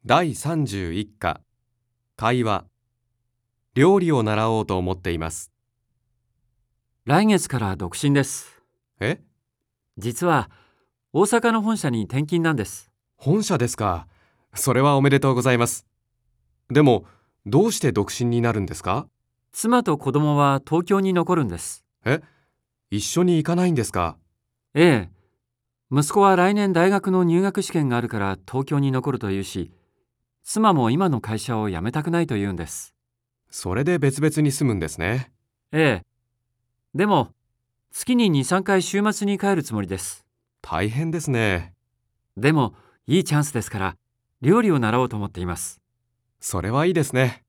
第31課、会話。料理を習おうと思っています。 来月から独身です。 え？ 実は大阪の本社に転勤なんです。 本社ですか。それはおめでとうございます。でも、どうして独身になるんですか？ 妻と子供は東京に残るんです。 え？一緒に行かないんですか？ ええ、息子は来年大学の入学試験があるから東京に残るというし、妻も今の会社を辞めたくないというんです。 それで別々に住むんですね。 ええ、でも月に2、3回週末に帰るつもりです。 大変ですね。 でもいいチャンスですから料理を習おうと思っています。 それはいいですね。